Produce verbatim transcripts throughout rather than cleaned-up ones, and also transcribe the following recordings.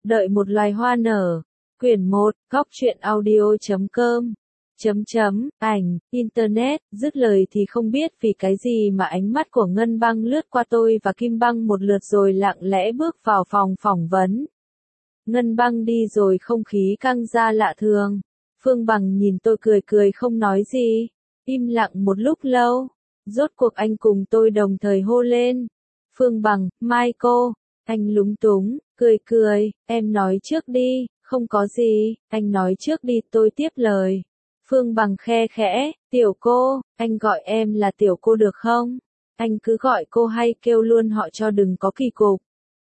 Đợi một loài hoa nở. Quyển một, góc truyện audio chấm com. Chấm chấm, ảnh, internet, dứt lời thì không biết vì cái gì mà ánh mắt của Ngân Băng lướt qua tôi và Kim Băng một lượt rồi lặng lẽ bước vào phòng phỏng vấn. Ngân Băng đi rồi không khí căng ra lạ thường. Phương Bằng nhìn tôi cười cười không nói gì. Im lặng một lúc lâu. Rốt cuộc anh cùng tôi đồng thời hô lên. Phương Bằng, Michael. Anh lúng túng, cười cười, em nói trước đi, không có gì, anh nói trước đi tôi tiếp lời. Phương Bằng khe khẽ, tiểu cô, anh gọi em là tiểu cô được không? Anh cứ gọi cô hay kêu luôn họ cho đừng có kỳ cục.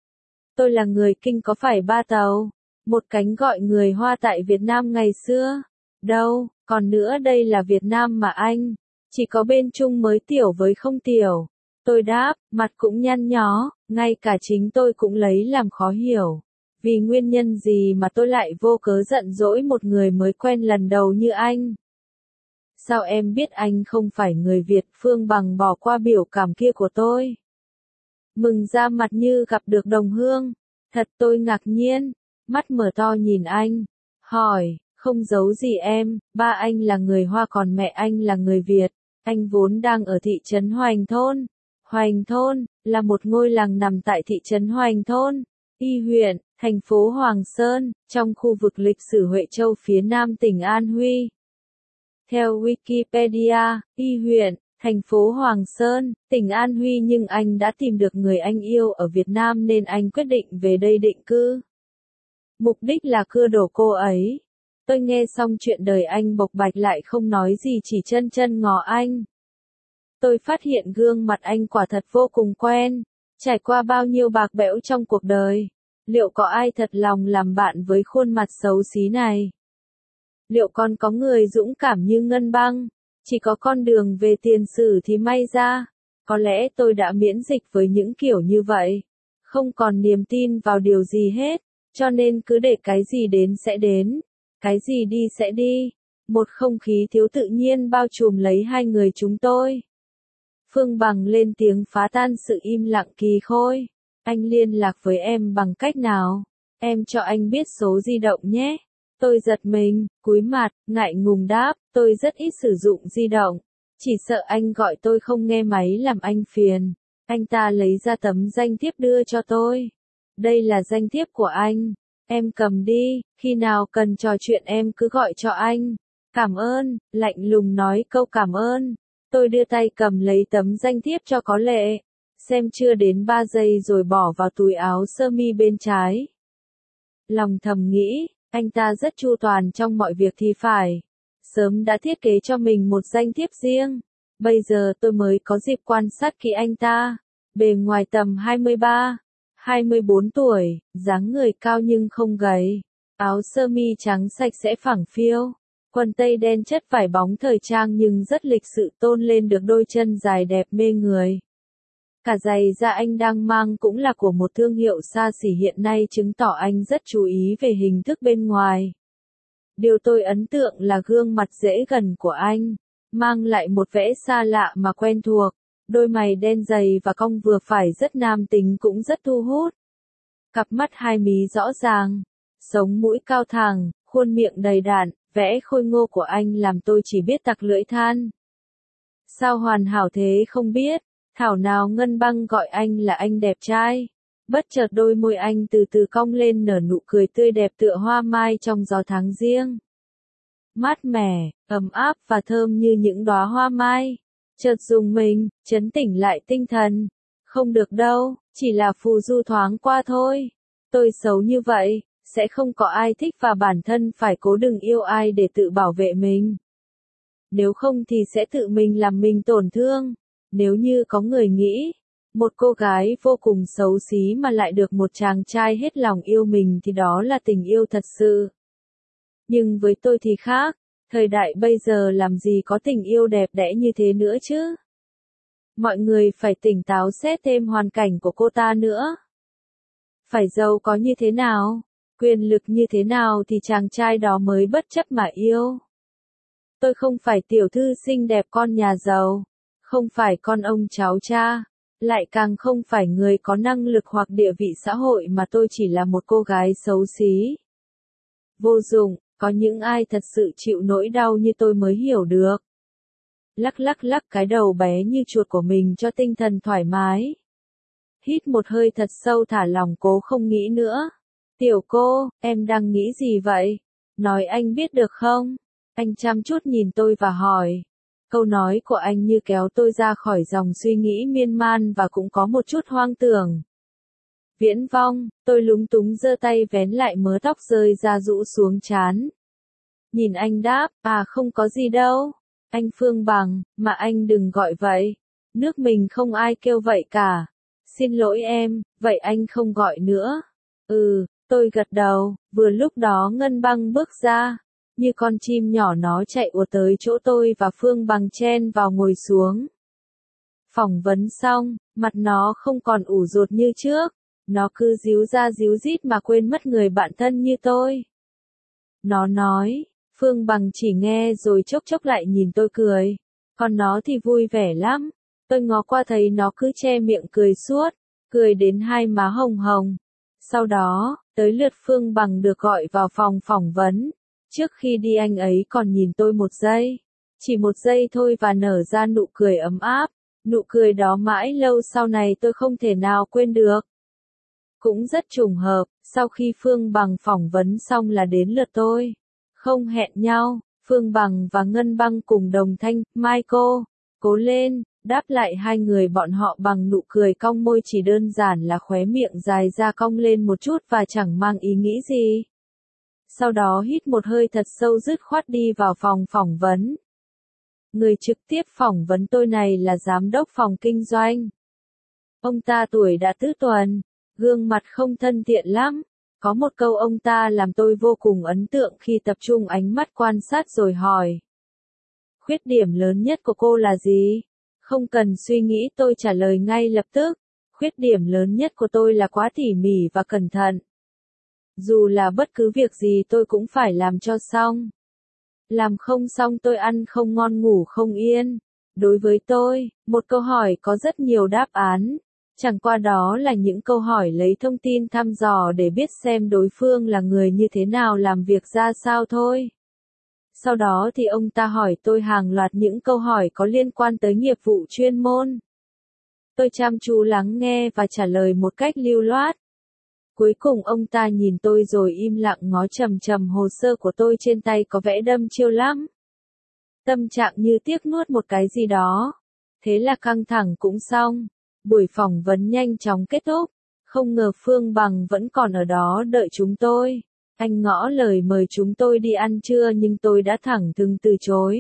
Tôi là người Kinh có phải ba tàu, một cánh gọi người Hoa tại Việt Nam ngày xưa. Đâu, còn nữa đây là Việt Nam mà anh, chỉ có bên Trung mới tiểu với không tiểu. Tôi đáp, mặt cũng nhăn nhó, ngay cả chính tôi cũng lấy làm khó hiểu. Vì nguyên nhân gì mà tôi lại vô cớ giận dỗi một người mới quen lần đầu như anh? Sao em biết anh không phải người Việt? Phương Bằng bỏ qua biểu cảm kia của tôi. Mừng ra mặt như gặp được đồng hương. Thật tôi ngạc nhiên, mắt mở to nhìn anh. Hỏi, không giấu gì em, ba anh là người Hoa còn mẹ anh là người Việt. Anh vốn đang ở thị trấn Hoành Thôn. Hoành Thôn, là một ngôi làng nằm tại thị trấn Hoành Thôn, Y huyện, thành phố Hoàng Sơn, trong khu vực lịch sử Huệ Châu phía nam tỉnh An Huy. Theo Wikipedia, Y huyện, thành phố Hoàng Sơn, tỉnh An Huy nhưng anh đã tìm được người anh yêu ở Việt Nam nên anh quyết định về đây định cư. Mục đích là cưa đổ cô ấy. Tôi nghe xong chuyện đời anh bộc bạch lại không nói gì chỉ chân chân ngó anh. Tôi phát hiện gương mặt anh quả thật vô cùng quen, trải qua bao nhiêu bạc bẽo trong cuộc đời. Liệu có ai thật lòng làm bạn với khuôn mặt xấu xí này? Liệu còn có người dũng cảm như Ngân Băng? Chỉ có con đường về tiền sử thì may ra. Có lẽ tôi đã miễn dịch với những kiểu như vậy. Không còn niềm tin vào điều gì hết, cho nên cứ để cái gì đến sẽ đến, cái gì đi sẽ đi. Một không khí thiếu tự nhiên bao trùm lấy hai người chúng tôi. Phương Bằng lên tiếng phá tan sự im lặng kỳ khôi. Anh liên lạc với em bằng cách nào? Em cho anh biết số di động nhé. Tôi giật mình, cúi mặt, ngại ngùng đáp, tôi rất ít sử dụng di động. Chỉ sợ anh gọi tôi không nghe máy làm anh phiền. Anh ta lấy ra tấm danh thiếp đưa cho tôi. Đây là danh thiếp của anh. Em cầm đi, khi nào cần trò chuyện em cứ gọi cho anh. Cảm ơn, lạnh lùng nói câu cảm ơn. Tôi đưa tay cầm lấy tấm danh thiếp cho có lệ. Xem chưa đến ba giây rồi bỏ vào túi áo sơ mi bên trái. Lòng thầm nghĩ, anh ta rất chu toàn trong mọi việc thì phải. Sớm đã thiết kế cho mình một danh thiếp riêng. Bây giờ tôi mới có dịp quan sát kỹ anh ta. Bề ngoài tầm hai mươi ba, hai mươi bốn tuổi, dáng người cao nhưng không gầy. Áo sơ mi trắng sạch sẽ phẳng phiu. Quần tây đen chất vải bóng thời trang nhưng rất lịch sự tôn lên được đôi chân dài đẹp mê người. Cả giày da anh đang mang cũng là của một thương hiệu xa xỉ hiện nay chứng tỏ anh rất chú ý về hình thức bên ngoài. Điều tôi ấn tượng là gương mặt dễ gần của anh, mang lại một vẻ xa lạ mà quen thuộc. Đôi mày đen dày và cong vừa phải rất nam tính cũng rất thu hút. Cặp mắt hai mí rõ ràng, sống mũi cao thẳng, khuôn miệng đầy đặn. Vẽ khôi ngô của anh làm tôi chỉ biết tặc lưỡi than. Sao hoàn hảo thế không biết, thảo nào Ngân Băng gọi anh là anh đẹp trai. Bất chợt đôi môi anh từ từ cong lên nở nụ cười tươi đẹp tựa hoa mai trong gió tháng riêng. Mát mẻ, ấm áp và thơm như những đóa hoa mai. Chợt dùng mình, trấn tỉnh lại tinh thần. Không được đâu, chỉ là phù du thoáng qua thôi. Tôi xấu như vậy. Sẽ không có ai thích và bản thân phải cố đừng yêu ai để tự bảo vệ mình. Nếu không thì sẽ tự mình làm mình tổn thương. Nếu như có người nghĩ, một cô gái vô cùng xấu xí mà lại được một chàng trai hết lòng yêu mình thì đó là tình yêu thật sự. Nhưng với tôi thì khác, thời đại bây giờ làm gì có tình yêu đẹp đẽ như thế nữa chứ. Mọi người phải tỉnh táo xét thêm hoàn cảnh của cô ta nữa. Phải giàu có như thế nào? Quyền lực như thế nào thì chàng trai đó mới bất chấp mà yêu. Tôi không phải tiểu thư xinh đẹp con nhà giàu, không phải con ông cháu cha, Lại càng không phải người có năng lực hoặc địa vị xã hội mà tôi chỉ là một cô gái xấu xí. Vô dụng, có những ai thật sự chịu nỗi đau như tôi mới hiểu được. Lắc lắc lắc cái đầu bé như chuột của mình cho tinh thần thoải mái. Hít một hơi thật sâu thả lỏng cố không nghĩ nữa. Tiểu cô, em đang nghĩ gì vậy? Nói anh biết được không? Anh chăm chút nhìn tôi và hỏi. Câu nói của anh như kéo tôi ra khỏi dòng suy nghĩ miên man và cũng có một chút hoang tưởng. Viễn vong, tôi lúng túng giơ tay vén lại mớ tóc rơi ra rũ xuống trán. Nhìn anh đáp, à không có gì đâu. Anh Phương Bằng, mà anh đừng gọi vậy. Nước mình không ai kêu vậy cả. Xin lỗi em, vậy anh không gọi nữa. Ừ, tôi gật đầu, vừa lúc đó Ngân Băng bước ra. Như con chim nhỏ nó chạy ùa tới chỗ tôi và Phương Bằng chen vào ngồi xuống. Phỏng vấn xong, mặt nó không còn ủ rột như trước. Nó cứ díu ra díu dít mà quên mất người bạn thân như tôi. Nó nói, Phương Bằng chỉ nghe rồi chốc chốc lại nhìn tôi cười. Còn nó thì vui vẻ lắm. Tôi ngó qua thấy nó cứ che miệng cười suốt, cười đến hai má hồng hồng. Sau đó, tới lượt Phương Bằng được gọi vào phòng phỏng vấn. Trước khi đi anh ấy còn nhìn tôi một giây. Chỉ một giây thôi và nở ra nụ cười ấm áp. Nụ cười đó mãi lâu sau này tôi không thể nào quên được. Cũng rất trùng hợp, sau khi Phương Bằng phỏng vấn xong là đến lượt tôi. Không hẹn nhau, Phương Bằng và Ngân Băng cùng đồng thanh, Michael, cố lên, đáp lại hai người bọn họ bằng nụ cười cong môi chỉ đơn giản là khóe miệng dài ra cong lên một chút và chẳng mang ý nghĩ gì. Sau đó hít một hơi thật sâu dứt khoát đi vào phòng phỏng vấn. Người trực tiếp phỏng vấn tôi này là giám đốc phòng kinh doanh. Ông ta tuổi đã tứ tuần, gương mặt không thân thiện lắm. Có một câu ông ta làm tôi vô cùng ấn tượng khi tập trung ánh mắt quan sát rồi hỏi. Khuyết điểm lớn nhất của cô là gì? Không cần suy nghĩ tôi trả lời ngay lập tức. Khuyết điểm lớn nhất của tôi là quá tỉ mỉ và cẩn thận. Dù là bất cứ việc gì tôi cũng phải làm cho xong. Làm không xong tôi ăn không ngon ngủ không yên. Đối với tôi, một câu hỏi có rất nhiều đáp án. Chẳng qua đó là những câu hỏi lấy thông tin thăm dò để biết xem đối phương là người như thế nào làm việc ra sao thôi. Sau đó thì ông ta hỏi tôi hàng loạt những câu hỏi có liên quan tới nghiệp vụ chuyên môn. Tôi chăm chú lắng nghe và trả lời một cách lưu loát. Cuối cùng ông ta nhìn tôi rồi im lặng ngó chằm chằm hồ sơ của tôi trên tay có vẻ đăm chiêu lắm. Tâm trạng như tiếc nuốt một cái gì đó. Thế là căng thẳng cũng xong. Buổi phỏng vấn nhanh chóng kết thúc. Không ngờ Phương Bằng vẫn còn ở đó đợi chúng tôi. Anh ngỏ lời mời chúng tôi đi ăn trưa nhưng tôi đã thẳng thừng từ chối.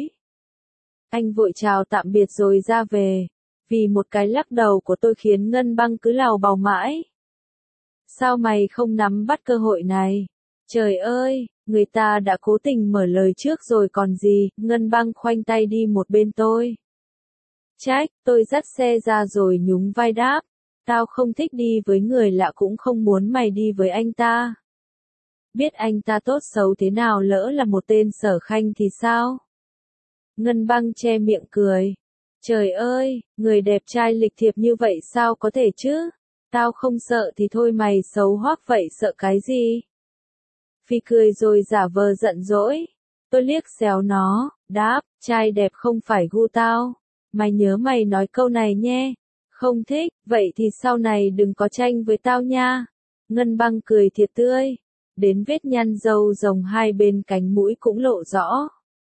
Anh vội chào tạm biệt rồi ra về. Vì một cái lắc đầu của tôi khiến Ngân Băng cứ lào bào mãi. Sao mày không nắm bắt cơ hội này? Trời ơi, người ta đã cố tình mở lời trước rồi còn gì, Ngân Băng khoanh tay đi một bên tôi. Trách, tôi dắt xe ra rồi nhún vai đáp. Tao không thích đi với người lạ cũng không muốn mày đi với anh ta. Biết anh ta tốt xấu thế nào lỡ là một tên Sở Khanh thì sao? Ngân Băng che miệng cười. Trời ơi, người đẹp trai lịch thiệp như vậy sao có thể chứ? Tao không sợ thì thôi mày xấu hoắc vậy sợ cái gì? Phi cười rồi giả vờ giận dỗi. Tôi liếc xéo nó, đáp, trai đẹp không phải gu tao. Mày nhớ mày nói câu này nhé. Không thích, vậy thì sau này đừng có tranh với tao nha. Ngân Băng cười thiệt tươi. Đến vết nhăn râu rồng hai bên cánh mũi cũng lộ rõ.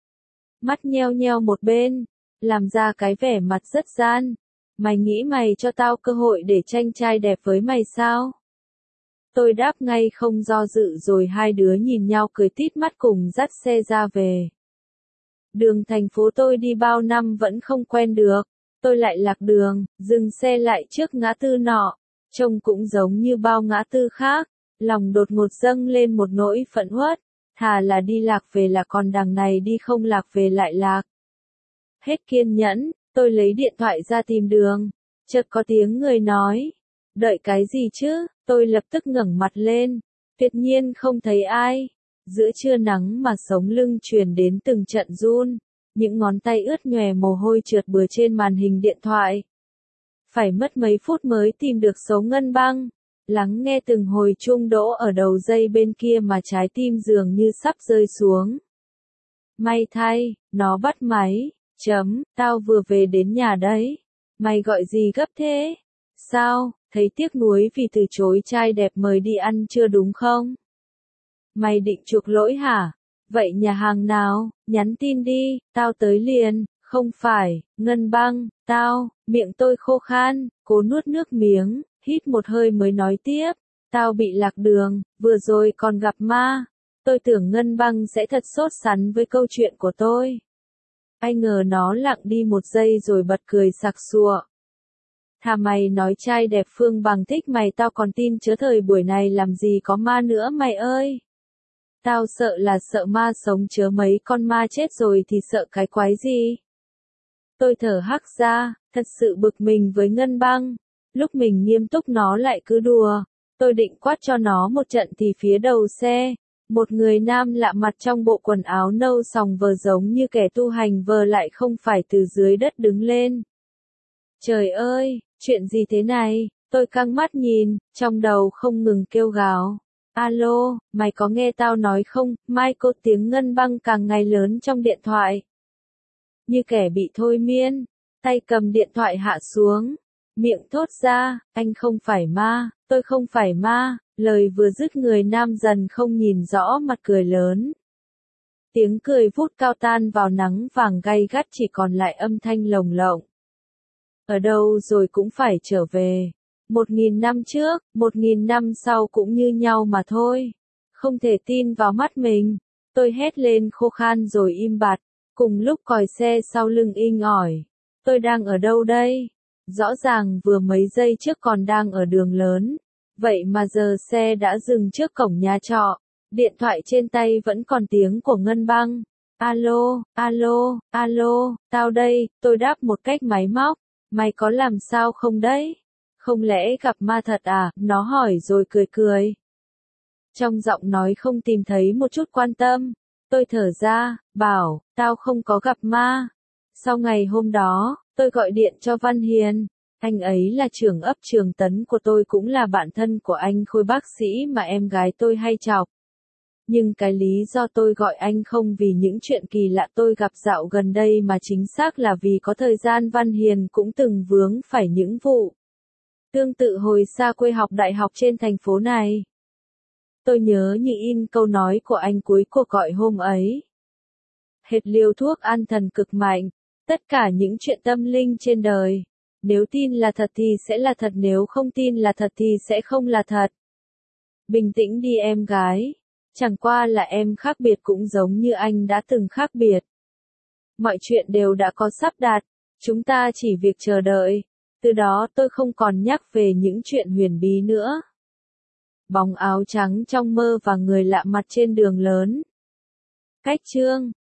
Mắt nheo nheo một bên, làm ra cái vẻ mặt rất gian. Mày nghĩ mày cho tao cơ hội để tranh trai đẹp với mày sao? Tôi đáp ngay không do dự rồi hai đứa nhìn nhau cười tít mắt cùng dắt xe ra về. Đường thành phố tôi đi bao năm vẫn không quen được. Tôi lại lạc đường, dừng xe lại trước ngã tư nọ. Trông cũng giống như bao ngã tư khác. Lòng đột ngột dâng lên một nỗi phẫn uất. Thà là đi lạc về là còn đằng này đi không lạc về lại lạc. Hết kiên nhẫn, tôi lấy điện thoại ra tìm đường. Chợt có tiếng người nói. Đợi cái gì chứ? Tôi lập tức ngẩng mặt lên. Tuyệt nhiên không thấy ai. Giữa trưa nắng mà sống lưng truyền đến từng trận run. Những ngón tay ướt nhòe mồ hôi trượt bừa trên màn hình điện thoại. Phải mất mấy phút mới tìm được số Ngân Băng. Lắng nghe từng hồi chuông đỗ ở đầu dây bên kia mà trái tim dường như sắp rơi xuống. May thay, nó bắt máy. Chấm, tao vừa về đến nhà đấy. Mày gọi gì gấp thế? Sao, thấy tiếc nuối vì từ chối trai đẹp mời đi ăn chưa đúng không? Mày định chuộc lỗi hả? Vậy nhà hàng nào? Nhắn tin đi, tao tới liền. Không phải, Ngân Băng, tao, miệng tôi khô khan, cố nuốt nước miếng, hít một hơi mới nói tiếp. Tao bị lạc đường, vừa rồi còn gặp ma. Tôi tưởng Ngân Băng sẽ thật sốt sắng với câu chuyện của tôi. Ai ngờ nó lặng đi một giây rồi bật cười sặc sụa. Thà mày nói trai đẹp Phương Bằng thích mày tao còn tin chớ thời buổi này làm gì có ma nữa mày ơi. Tao sợ là sợ ma sống chớ mấy con ma chết rồi thì sợ cái quái gì. Tôi thở hắt ra, thật sự bực mình với Ngân Băng. Lúc mình nghiêm túc nó lại cứ đùa. Tôi định quát cho nó một trận thì phía đầu xe, một người nam lạ mặt trong bộ quần áo nâu sòng vờ giống như kẻ tu hành vờ lại không phải từ dưới đất đứng lên. Trời ơi, chuyện gì thế này? Tôi căng mắt nhìn, trong đầu không ngừng kêu gào. Alo, mày có nghe tao nói không? Michael, tiếng Ngân Băng càng ngày lớn trong điện thoại. Như kẻ bị thôi miên, tay cầm điện thoại hạ xuống, miệng thốt ra, anh không phải ma, tôi không phải ma, lời vừa dứt người nam dần không nhìn rõ mặt cười lớn. Tiếng cười vút cao tan vào nắng vàng gay gắt chỉ còn lại âm thanh lồng lộng. Ở đâu rồi cũng phải trở về. Một nghìn năm trước, một nghìn năm sau cũng như nhau mà thôi. Không thể tin vào mắt mình. Tôi hét lên khô khan rồi im bặt. Cùng lúc còi xe sau lưng inh ỏi. Tôi đang ở đâu đây? Rõ ràng vừa mấy giây trước còn đang ở đường lớn. Vậy mà giờ xe đã dừng trước cổng nhà trọ. Điện thoại trên tay vẫn còn tiếng của Ngân Băng. Alo, alo, alo, tao đây, tôi đáp một cách máy móc. Mày có làm sao không đấy? Không lẽ gặp ma thật à? Nó hỏi rồi cười cười. Trong giọng nói không tìm thấy một chút quan tâm. Tôi thở ra, bảo, tao không có gặp ma. Sau ngày hôm đó, tôi gọi điện cho Văn Hiền. Anh ấy là trưởng ấp Trường Tấn của tôi cũng là bạn thân của anh Khôi bác sĩ mà em gái tôi hay chọc. Nhưng cái lý do tôi gọi anh không vì những chuyện kỳ lạ tôi gặp dạo gần đây mà chính xác là vì có thời gian Văn Hiền cũng từng vướng phải những vụ tương tự hồi xa quê học đại học trên thành phố này. Tôi nhớ như in câu nói của anh cuối cuộc gọi hôm ấy. Hệt liều thuốc an thần cực mạnh, tất cả những chuyện tâm linh trên đời. Nếu tin là thật thì sẽ là thật, nếu không tin là thật thì sẽ không là thật. Bình tĩnh đi em gái. Chẳng qua là em khác biệt cũng giống như anh đã từng khác biệt. Mọi chuyện đều đã có sắp đặt, chúng ta chỉ việc chờ đợi. Từ đó tôi không còn nhắc về những chuyện huyền bí nữa. Bóng áo trắng trong mơ và người lạ mặt trên đường lớn. Cách chương